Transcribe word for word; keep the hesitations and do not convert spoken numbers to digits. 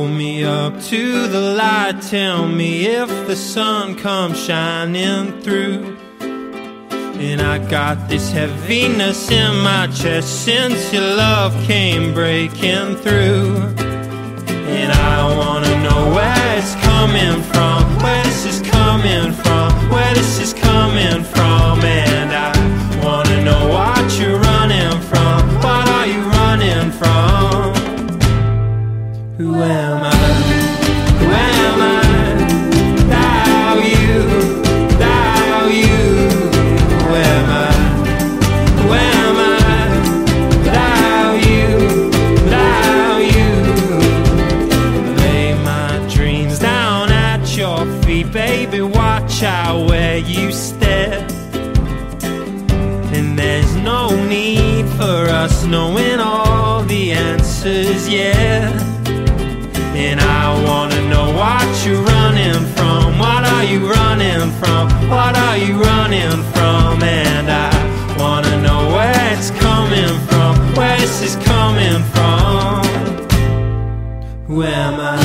hold me up to the light. Tell me if the sun comes shining through. And I got this heaviness in my chest since your love came breaking through. And I wanna know where it's coming from, where this is coming from, where this is coming from. And I wanna know what you're running from, what are you running from? Who am I? Who am I? Thou you, thou you. Who am I? Who am I? Thou you, thou you. Lay my dreams down at your feet, baby, watch out where you step. And there's no need for us knowing all the answers, yeah. And I wanna know what you're running from, what are you running from, what are you running from? And I wanna know where it's coming from, where this is coming from. Who am I?